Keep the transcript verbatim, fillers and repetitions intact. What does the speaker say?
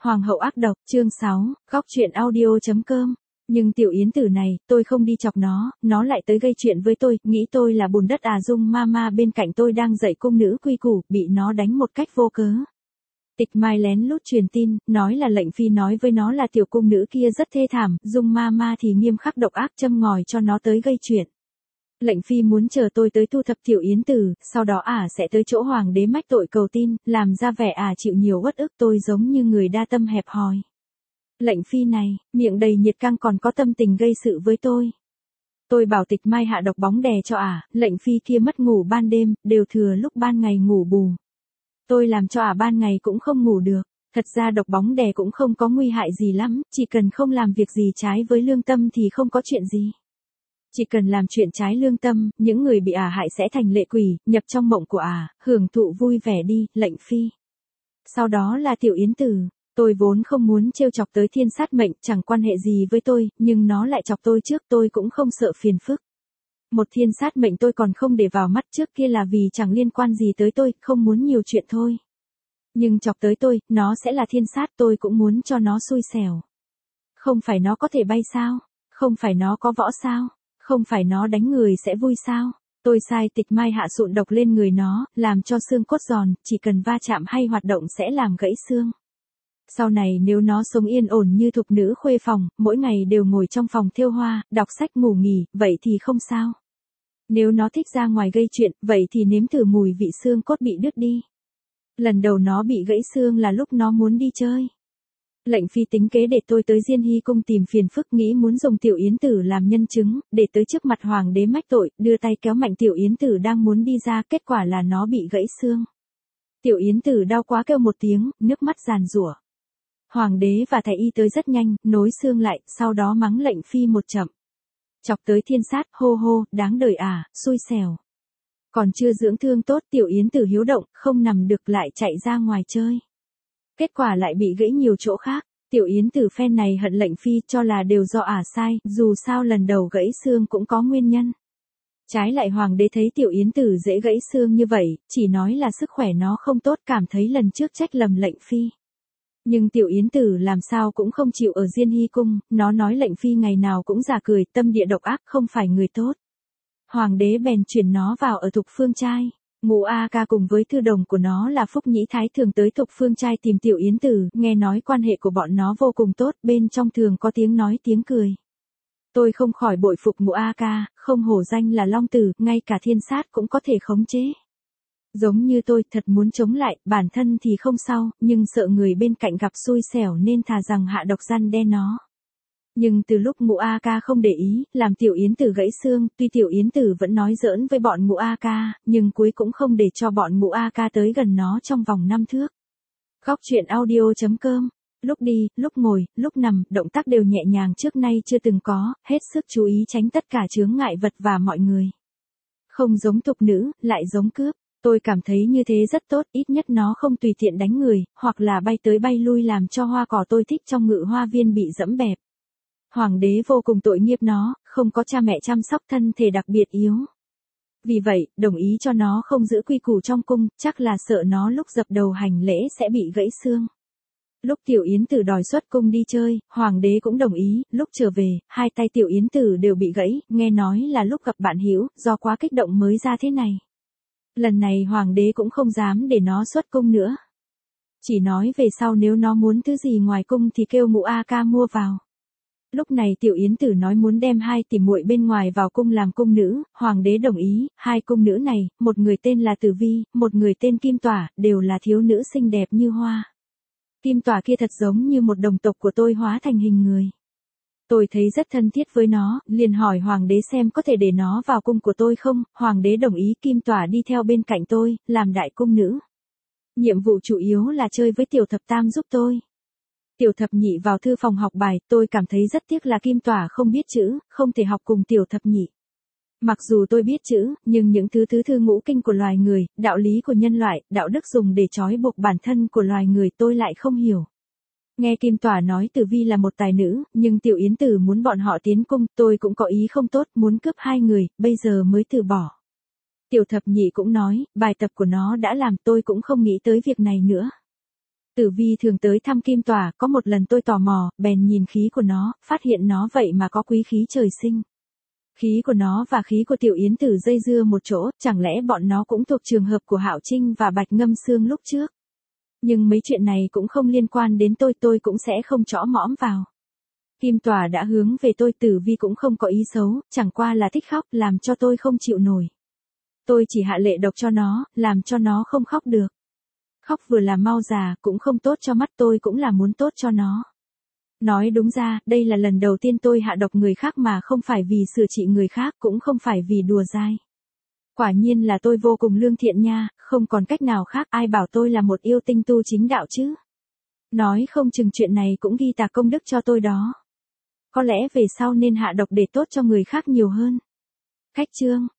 Hoàng hậu ác độc, chương sáu, góc truyện audio chấm com. Nhưng tiểu yến tử này, tôi không đi chọc nó, nó lại tới gây chuyện với tôi, nghĩ tôi là bùn đất à. Dung Mama bên cạnh tôi đang dạy cung nữ quy củ, bị nó đánh một cách vô cớ. Tịch Mai lén lút truyền tin, nói là lệnh phi nói với nó là tiểu cung nữ kia rất thê thảm, Dung Mama thì nghiêm khắc độc ác châm ngòi cho nó tới gây chuyện. Lệnh phi muốn chờ tôi tới thu thập tiểu yến tử, sau đó ả à sẽ tới chỗ hoàng đế mách tội cầu tin, làm ra vẻ ả à chịu nhiều uất ức, tôi giống như người đa tâm hẹp hòi. Lệnh phi này, miệng đầy nhiệt căng còn có tâm tình gây sự với tôi. Tôi bảo Tịch Mai hạ độc bóng đè cho ả, à, lệnh phi kia mất ngủ ban đêm, đều thừa lúc ban ngày ngủ bù. Tôi làm cho ả à ban ngày cũng không ngủ được, thật ra độc bóng đè cũng không có nguy hại gì lắm, chỉ cần không làm việc gì trái với lương tâm thì không có chuyện gì. Chỉ cần làm chuyện trái lương tâm, những người bị ả hại sẽ thành lệ quỷ, nhập trong mộng của ả, hưởng thụ vui vẻ đi, lệnh phi. Sau đó là tiểu yến tử, tôi vốn không muốn trêu chọc tới thiên sát mệnh, chẳng quan hệ gì với tôi, nhưng nó lại chọc tôi trước, tôi cũng không sợ phiền phức. Một thiên sát mệnh tôi còn không để vào mắt, trước kia là vì chẳng liên quan gì tới tôi, không muốn nhiều chuyện thôi. Nhưng chọc tới tôi, nó sẽ là thiên sát, tôi cũng muốn cho nó xui xẻo. Không phải nó có thể bay sao? Không phải nó có võ sao? Không phải nó đánh người sẽ vui sao? Tôi sai Tịch Mai hạ sụn độc lên người nó, làm cho xương cốt giòn, chỉ cần va chạm hay hoạt động sẽ làm gãy xương. Sau này nếu nó sống yên ổn như thục nữ khuê phòng, mỗi ngày đều ngồi trong phòng thêu hoa, đọc sách ngủ nghỉ, vậy thì không sao. Nếu nó thích ra ngoài gây chuyện, vậy thì nếm thử mùi vị xương cốt bị đứt đi. Lần đầu nó bị gãy xương là lúc nó muốn đi chơi. Lệnh phi tính kế để tôi tới Diên Hy cung tìm phiền phức, nghĩ muốn dùng tiểu yến tử làm nhân chứng, để tới trước mặt hoàng đế mách tội, đưa tay kéo mạnh tiểu yến tử đang muốn đi ra, kết quả là nó bị gãy xương. Tiểu yến tử đau quá kêu một tiếng, nước mắt giàn giụa. Hoàng đế và thái y tới rất nhanh, nối xương lại, sau đó mắng lệnh phi một chậm. Chọc tới thiên sát, hô hô, đáng đời à, xui xẻo. Còn chưa dưỡng thương tốt, tiểu yến tử hiếu động, không nằm được lại chạy ra ngoài chơi. Kết quả lại bị gãy nhiều chỗ khác, tiểu yến tử phen này hận lệnh phi, cho là đều do ả sai, dù sao lần đầu gãy xương cũng có nguyên nhân. Trái lại hoàng đế thấy tiểu yến tử dễ gãy xương như vậy, chỉ nói là sức khỏe nó không tốt, cảm thấy lần trước trách lầm lệnh phi. Nhưng tiểu yến tử làm sao cũng không chịu ở Diên Hy cung, nó nói lệnh phi ngày nào cũng giả cười, tâm địa độc ác, không phải người tốt. Hoàng đế bèn chuyển nó vào ở Thục Phương trai. Ngũ A Ca cùng với thư đồng của nó là Phúc Nhĩ Thái thường tới Thục Phương trai tìm tiểu yến tử, nghe nói quan hệ của bọn nó vô cùng tốt, bên trong thường có tiếng nói tiếng cười. Tôi không khỏi bội phục Ngũ A Ca, không hổ danh là Long Tử, ngay cả thiên sát cũng có thể khống chế. Giống như tôi, thật muốn chống lại, bản thân thì không sao, nhưng sợ người bên cạnh gặp xui xẻo nên thà rằng hạ độc răn đe nó. Nhưng từ lúc Ngũ A Ca không để ý, làm tiểu yến tử gãy xương, tuy tiểu yến tử vẫn nói giỡn với bọn Ngũ A Ca, nhưng cuối cũng không để cho bọn Ngũ A Ca tới gần nó trong vòng năm thước. Góc truyện audio chấm com. Lúc đi, lúc ngồi, lúc nằm, động tác đều nhẹ nhàng trước nay chưa từng có, hết sức chú ý tránh tất cả chướng ngại vật và mọi người. Không giống thục nữ, lại giống cướp. Tôi cảm thấy như thế rất tốt, ít nhất nó không tùy tiện đánh người, hoặc là bay tới bay lui làm cho hoa cỏ tôi thích trong ngự hoa viên bị dẫm bẹp. Hoàng đế vô cùng tội nghiệp nó, không có cha mẹ chăm sóc, thân thể đặc biệt yếu. Vì vậy, đồng ý cho nó không giữ quy củ trong cung, chắc là sợ nó lúc dập đầu hành lễ sẽ bị gãy xương. Lúc tiểu yến tử đòi xuất cung đi chơi, hoàng đế cũng đồng ý, lúc trở về, hai tay tiểu yến tử đều bị gãy, nghe nói là lúc gặp bạn hữu, do quá kích động mới ra thế này. Lần này hoàng đế cũng không dám để nó xuất cung nữa. Chỉ nói về sau nếu nó muốn thứ gì ngoài cung thì kêu Ngũ A Ca mua vào. Lúc này tiểu yến tử nói muốn đem hai tỷ muội bên ngoài vào cung làm cung nữ, hoàng đế đồng ý, hai cung nữ này, một người tên là Tử Vi, một người tên Kim Tỏa, đều là thiếu nữ xinh đẹp như hoa. Kim Tỏa kia thật giống như một đồng tộc của tôi hóa thành hình người. Tôi thấy rất thân thiết với nó, liền hỏi hoàng đế xem có thể để nó vào cung của tôi không, hoàng đế đồng ý, Kim Tỏa đi theo bên cạnh tôi, làm đại cung nữ. Nhiệm vụ chủ yếu là chơi với tiểu thập tam giúp tôi. Tiểu thập nhị vào thư phòng học bài, tôi cảm thấy rất tiếc là Kim Tỏa không biết chữ, không thể học cùng tiểu thập nhị. Mặc dù tôi biết chữ, nhưng những thứ thứ thư ngũ kinh của loài người, đạo lý của nhân loại, đạo đức dùng để trói buộc bản thân của loài người tôi lại không hiểu. Nghe Kim Tỏa nói Tử Vi là một tài nữ, nhưng tiểu yến tử muốn bọn họ tiến cung, tôi cũng có ý không tốt, muốn cướp hai người, bây giờ mới từ bỏ. Tiểu thập nhị cũng nói, bài tập của nó đã làm, tôi cũng không nghĩ tới việc này nữa. Tử Vi thường tới thăm Kim Tòa, có một lần tôi tò mò, bèn nhìn khí của nó, phát hiện nó vậy mà có quý khí trời sinh. Khí của nó và khí của Tiểu Yến Tử dây dưa một chỗ, chẳng lẽ bọn nó cũng thuộc trường hợp của Hạo Trinh và Bạch Ngâm Sương lúc trước. Nhưng mấy chuyện này cũng không liên quan đến tôi, tôi cũng sẽ không chõ mõm vào. Kim Tòa đã hướng về tôi, Tử Vi cũng không có ý xấu, chẳng qua là thích khóc, làm cho tôi không chịu nổi. Tôi chỉ hạ lệ độc cho nó, làm cho nó không khóc được. Khóc vừa là mau già, cũng không tốt cho mắt, tôi cũng là muốn tốt cho nó. Nói đúng ra, đây là lần đầu tiên tôi hạ độc người khác mà không phải vì sửa trị người khác, cũng không phải vì đùa dai. Quả nhiên là tôi vô cùng lương thiện nha, không còn cách nào khác, ai bảo tôi là một yêu tinh tu chính đạo chứ. Nói không chừng chuyện này cũng ghi tạc công đức cho tôi đó. Có lẽ về sau nên hạ độc để tốt cho người khác nhiều hơn. Khách chương.